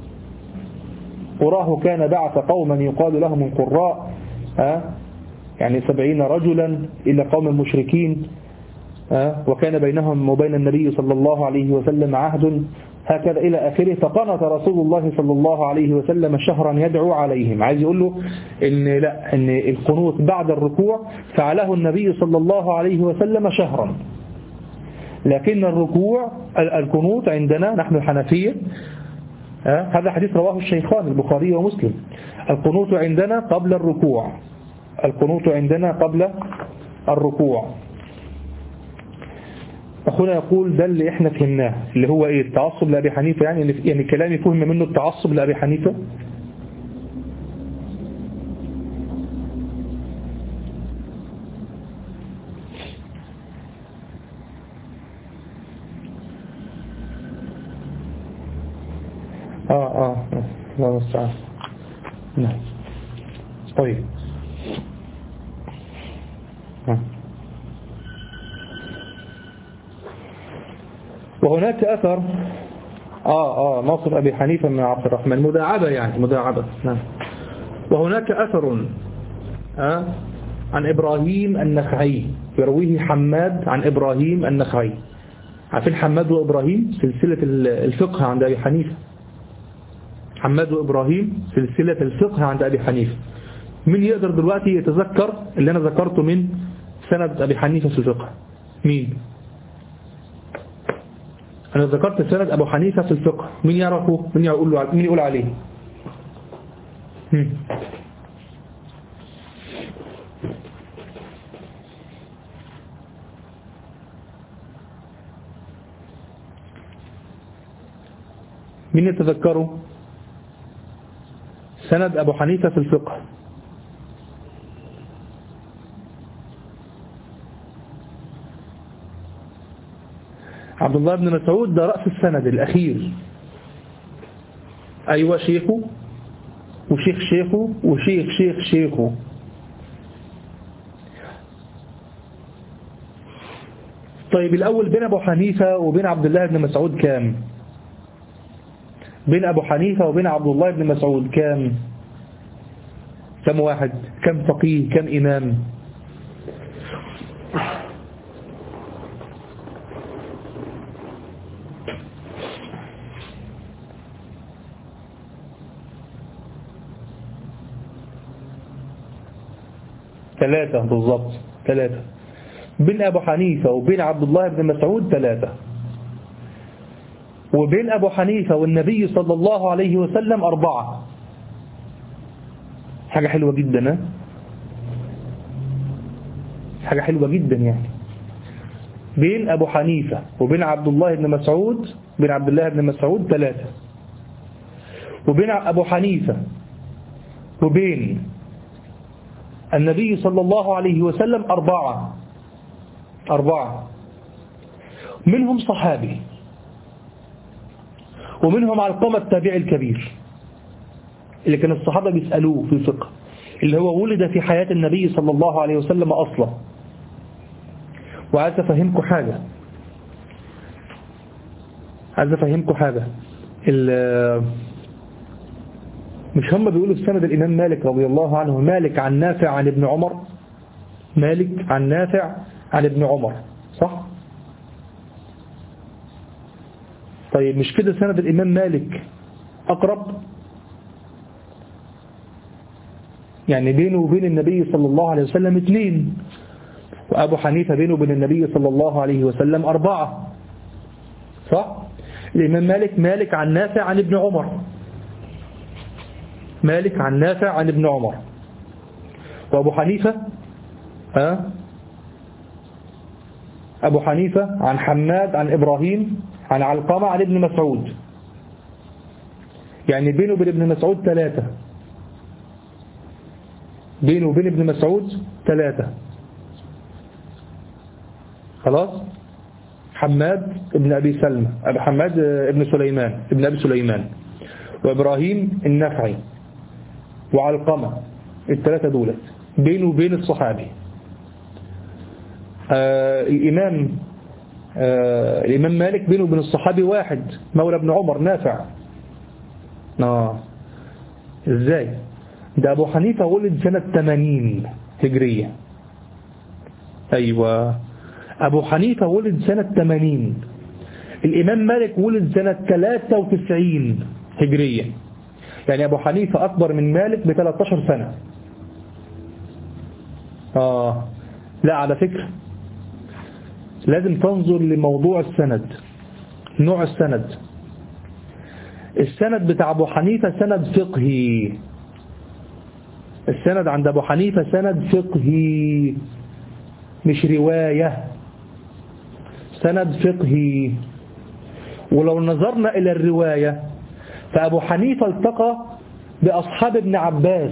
وراه كان بعث قوما يقال لهم القراء، يعني سبعين رجلا إلى قوم المشركين، وكان بينهم وبين النبي صلى الله عليه وسلم عهد، هكذا إلى آخره. فقنت رسول الله صلى الله عليه وسلم شهرا يدعو عليهم. عايز يقول له إن لا، إن القنوت بعد الركوع فعله النبي صلى الله عليه وسلم شهرا، لكن الركوع القنوت عندنا نحن الحنفية، هذا حديث رواه الشيخان البخاري ومسلم، القنوت عندنا قبل الركوع، القنوت عندنا قبل الركوع. أخونا يقول ده اللي احنا فهمناه، اللي هو ايه؟ التعصب لأبي حنيفة، يعني يعني كلامي فهم منه التعصب لأبي حنيفة. آه آه الله المستعان. نعم طيب. آه. وهناك أثر آه آه ناصر أبي حنيفة من عبد الرحمن، مداعبة يعني مداعبة. نعم. وهناك أثر آه عن إبراهيم النخعي يرويه حماد عن إبراهيم النخعي. عارفين حماد وإبراهيم سلسلة الفقه عند أبي حنيفة، حماد وإبراهيم سلسلة الفقه عند أبي حنيفة. مين يقدر دلوقتي يتذكر اللي أنا ذكرته من سند أبي حنيفة في الفقه؟ مين؟ أنا ذكرت سند أبو حنيفة في الفقه، مين يعرفه؟ مين يقول له؟ مين يقول عليه؟ هم. مين يتذكره؟ سند أبو حنيفة في الفقه. عبد الله بن مسعود ده رأس السند الأخير. أيوة شيخه وشيخ شيخه وشيخ شيخ شيخه. طيب الأول بين أبو حنيفة وبين عبد الله بن مسعود كام؟ بين أبو حنيفة وبين عبد الله بن مسعود كام؟ كم واحد؟ كم فقيه؟ كم إمام؟ ثلاثة بالضبط، ثلاثة. بين أبو حنيفة وبين عبد الله بن مسعود ثلاثة، وبين أبو حنيفة والنبي صلى الله عليه وسلم أربعة. حاجة حلوة جدا، ها؟ حاجة حلوة جدا يعني. بين أبو حنيفة وبين عبد الله بن مسعود بين عبد الله بن مسعود ثلاثة، وبين أبو حنيفة وبين النبي صلى الله عليه وسلم أربعة أربعة منهم صحابي، ومنهم علقمة التابعي الكبير اللي كان الصحابة بيسألوه في الفقه، اللي هو ولد في حياة النبي صلى الله عليه وسلم أصلا. وعايز أفهمكم حاجة عايز أفهمكم حاجة مش هم بيقولوا في سند الإمام مالك رضي الله عنه مالك عن نافع عن ابن عمر، مالك عن نافع عن ابن عمر، صح؟ طيب مش كده سند الإمام مالك أقرب؟ يعني بينه وبين النبي صلى الله عليه وسلم اثنين، وأبو حنيفة بينه وبين النبي صلى الله عليه وسلم أربعة، صح؟ الإمام مالك مالك عن نافع عن ابن عمر، مالك عن نافع عن ابن عمر. وأبو حنيفة أه؟ أبو حنيفة عن حماد عن إبراهيم عن علقمة عن ابن مسعود، يعني بينه وبين ابن مسعود ثلاثة، بينه وبين ابن مسعود ثلاثة. خلاص. حماد ابن أبي سلمة أبو حماد ابن سليمان ابن أبي سليمان، وإبراهيم النخعي، وعلقمة، الثلاثة دولت بينه وبين الصحابي. آه الإمام آه الإمام مالك بينه وبين الصحابي واحد مولى ابن عمر نافع. آه إزاي؟ ده أبو حنيفة ولد سنة ثمانين هجرية. أيوة، أبو حنيفة ولد سنة ثمانين، الإمام مالك ولد سنة ثلاثة وتسعين هجرية، يعني أبو حنيفة أكبر من مالك ب ثلاثة عشر سنة. آه لا، على فكرة لازم تنظر لموضوع السند، نوع السند. السند بتاع أبو حنيفة سند فقهي، السند عند أبو حنيفة سند فقهي مش رواية، سند فقهي. ولو نظرنا إلى الرواية فأبو حنيفة التقى بأصحاب ابن عباس،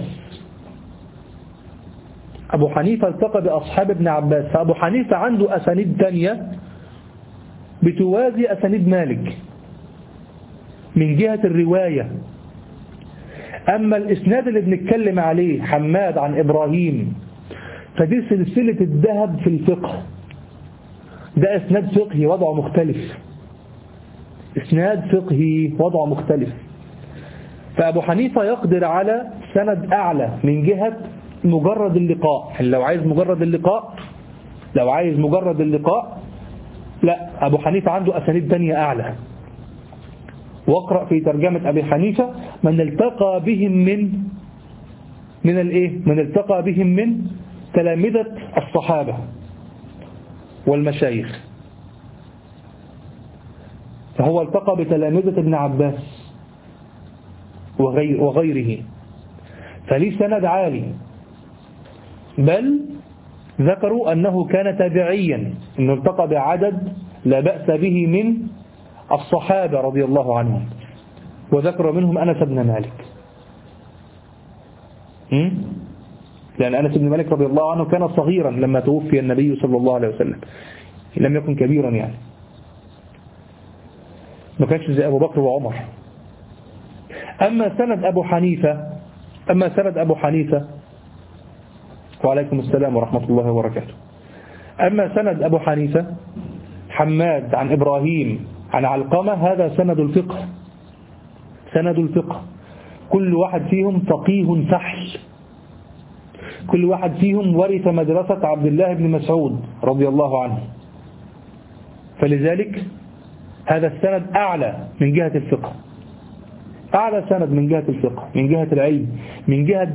أبو حنيفة التقى بأصحاب ابن عباس، فأبو حنيفة عنده أسانيد تانية بتوازي أسانيد مالك من جهة الرواية. أما الإسناد اللي بنتكلم عليه حماد عن إبراهيم فدي سلسلة الذهب في الفقه، ده إسناد فقهي وضعه مختلف، إسناد فقهي وضعه مختلف. فأبو حنيفة يقدر على سند أعلى من جهة مجرد اللقاء. لو عايز مجرد اللقاء لو عايز مجرد اللقاء لا، أبو حنيفة عنده أسانيد تانية أعلى. واقرأ في ترجمة أبي حنيفة من التقى بهم من من الإيه؟ من التقى بهم من تلامذة الصحابة والمشايخ، فهو التقى بتلامذة ابن عباس وغير وغيره، فليه سند عالي. بل ذكروا أنه كان تابعيا، أنه التقى بعدد لا بأس به من الصحابة رضي الله عنهم، وذكر منهم أنس بن مالك. م? لأن أنس بن مالك رضي الله عنه كان صغيرا لما توفي النبي صلى الله عليه وسلم، لم يكن كبيرا، يعني ما كانش زي أبو بكر وعمر. أما سند أبو حنيفة أما سند أبو حنيفة وعليكم السلام ورحمة الله وبركاته. أما سند أبو حنيفة حماد عن إبراهيم عن علقمة، هذا سند الفقه، سند الفقه. كل واحد فيهم فقيه فحل، كل واحد فيهم ورث مدرسة عبد الله بن مسعود رضي الله عنه، فلذلك هذا السند أعلى من جهة الفقه، أعلى سند من جهة الفقه، من جهة العلم، من جهة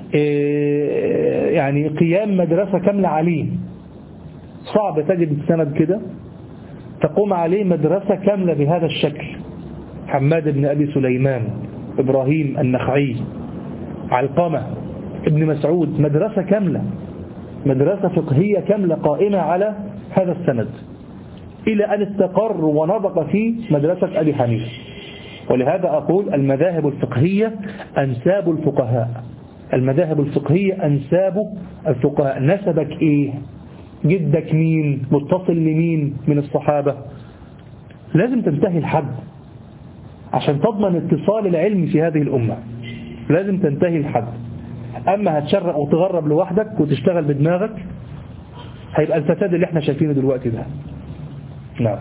يعني قيام مدرسة كاملة عليه. صعب تجد السند كده تقوم عليه مدرسة كاملة بهذا الشكل. حماد بن أبي سليمان، إبراهيم النخعي، علقمة، ابن مسعود، مدرسة كاملة، مدرسة فقهية كاملة قائمة على هذا السند. إلى أن استقر ونضج في مدرسة أبي حنيفة. ولهذا أقول المذاهب الفقهية أنساب الفقهاء، المذاهب الفقهية أنساب الفقهاء. نسبك إيه؟ جدك مين؟ متصل لمين من الصحابة؟ لازم تنتهي الحد عشان تضمن اتصال العلم في هذه الأمة، لازم تنتهي الحد. أما هتشرق وتغرب لوحدك وتشتغل بدماغك هيبقى الفساد اللي احنا شايفينه دلوقتي ده. نعم.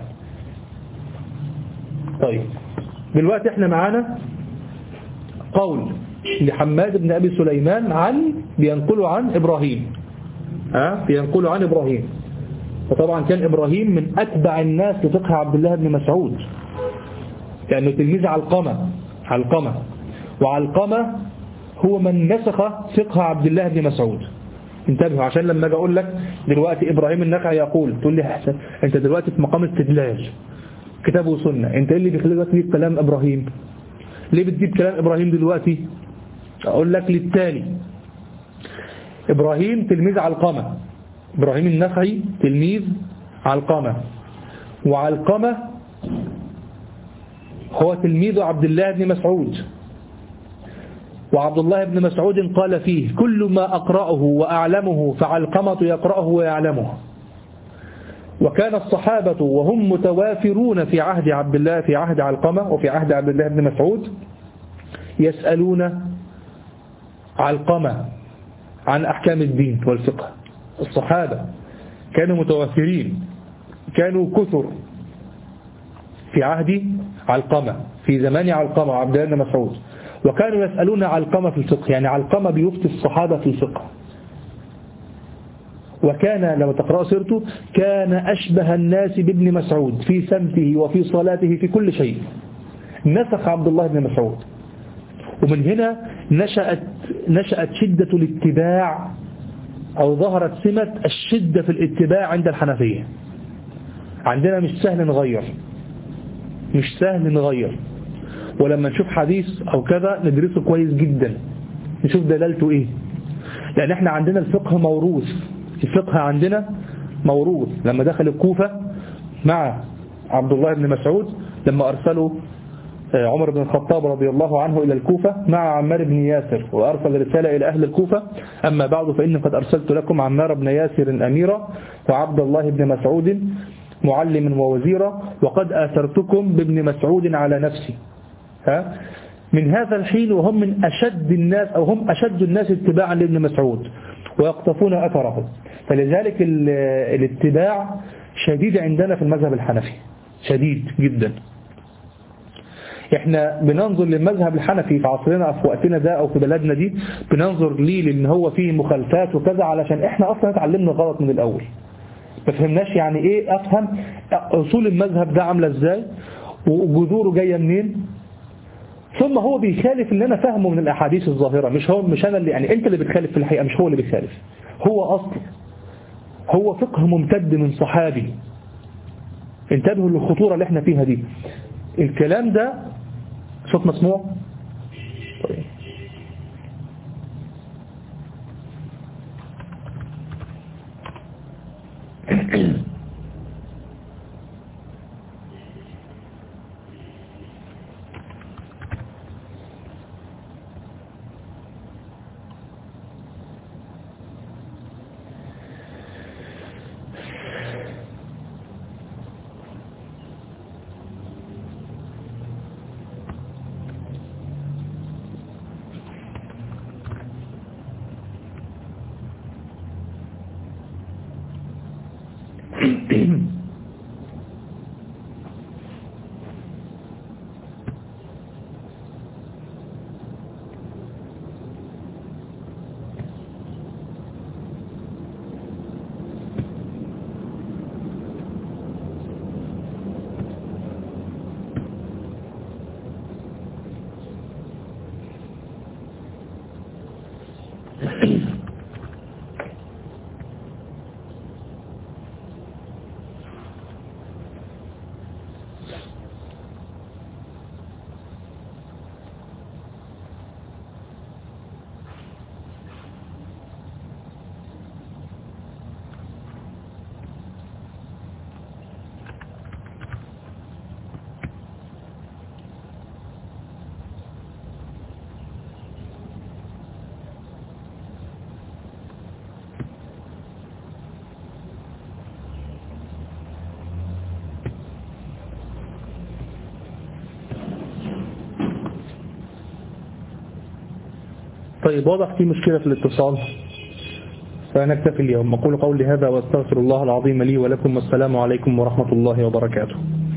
طيب دلوقتي احنا معانا قول لحماد بن أبي سليمان عن بينقلوا عن إبراهيم، ها بينقلوا عن إبراهيم. وطبعا كان إبراهيم من أتبع الناس لفقه عبد الله بن مسعود، لأنه تلميذ علقمة علقمة وعلقمة هو من نسخ فقه عبد الله بن مسعود. انتبهوا عشان لما اجي اقول لك دلوقتي إبراهيم النخعي يقول، تقول لي حسن انت دلوقتي في مقام استدلال كتاب وسنة، انت ايه اللي بيخليك تجيب كلام إبراهيم؟ ليه بتجيب كلام إبراهيم دلوقتي؟ اقول لك للتالي. إبراهيم تلميذ علقمة، إبراهيم النخعي تلميذ علقمة، وعلقمة هو تلميذ عبد الله بن مسعود، وعبد الله بن مسعود قال فيه كل ما أقرأه وأعلمه فعلقمة يقرأه ويعلمه. وكان الصحابة وهم متوافرون في عهد عبد الله في عهد علقمة وفي عهد عبد الله بن مسعود يسألون علقمة عن أحكام الدين والفقه. الصحابة كانوا متوافرين، كانوا كثر في عهد علقمة في زمان علقمة وعبد الله بن مسعود، وكانوا يسألون علقمة في الفقه، يعني علقمة بيفتي الصحابة في الفقه. وكان لما تقرأ سيرته كان أشبه الناس بابن مسعود في سمته وفي صلاته في كل شيء، نسخ عبد الله بن مسعود. ومن هنا نشأت نشأت شدة الاتباع، أو ظهرت سمة الشدة في الاتباع عند الحنفية. عندنا مش سهل نغير، مش سهل نغير، ولما نشوف حديث أو كذا ندرسه كويس جدا نشوف دلالته إيه، لأن احنا عندنا الفقه موروث، الفقه عندنا موروث. لما دخل الكوفة مع عبد الله بن مسعود، لما أرسلوا عمر بن الخطاب رضي الله عنه إلى الكوفة مع عمار بن ياسر، وأرسل رسالة إلى أهل الكوفة: أما بعد فإني قد أرسلت لكم عمار بن ياسر أميرا وعبد الله بن مسعود معلما ووزيرا، وقد آثرتكم بابن مسعود على نفسي. ها؟ من هذا الحين وهم من أشد الناس، أو هم أشد الناس اتباعا لابن مسعود ويقتفون أثره. فلذلك الاتباع شديد عندنا في المذهب الحنفي، شديد جدا. احنا بننظر للمذهب الحنفي في عصرنا في وقتنا ده او في بلدنا دي، بننظر ليه لان هو فيه مخالفات وكذا، علشان احنا اصلا اتعلمنا غلط من الاول، ما فهمناش يعني ايه افهم اصول المذهب ده عامله ازاي وجذوره جايه منين. ثم هو بيخالف اللي انا فاهمه من الاحاديث الظاهره، مش هو مش انا اللي يعني انت اللي بتخالف في الحقيقه، مش هو اللي بيخالف، هو اصل هو فقه ممتد من صحابي. انتبهوا للخطوره اللي احنا فيها دي. الكلام ده صوت مسموع؟ طيب. طيب واضح في مشكلة في الاتصال، فنكتفي اليوم. أقول قولي هذا واستغفر الله العظيم لي ولكم، والسلام عليكم ورحمة الله وبركاته.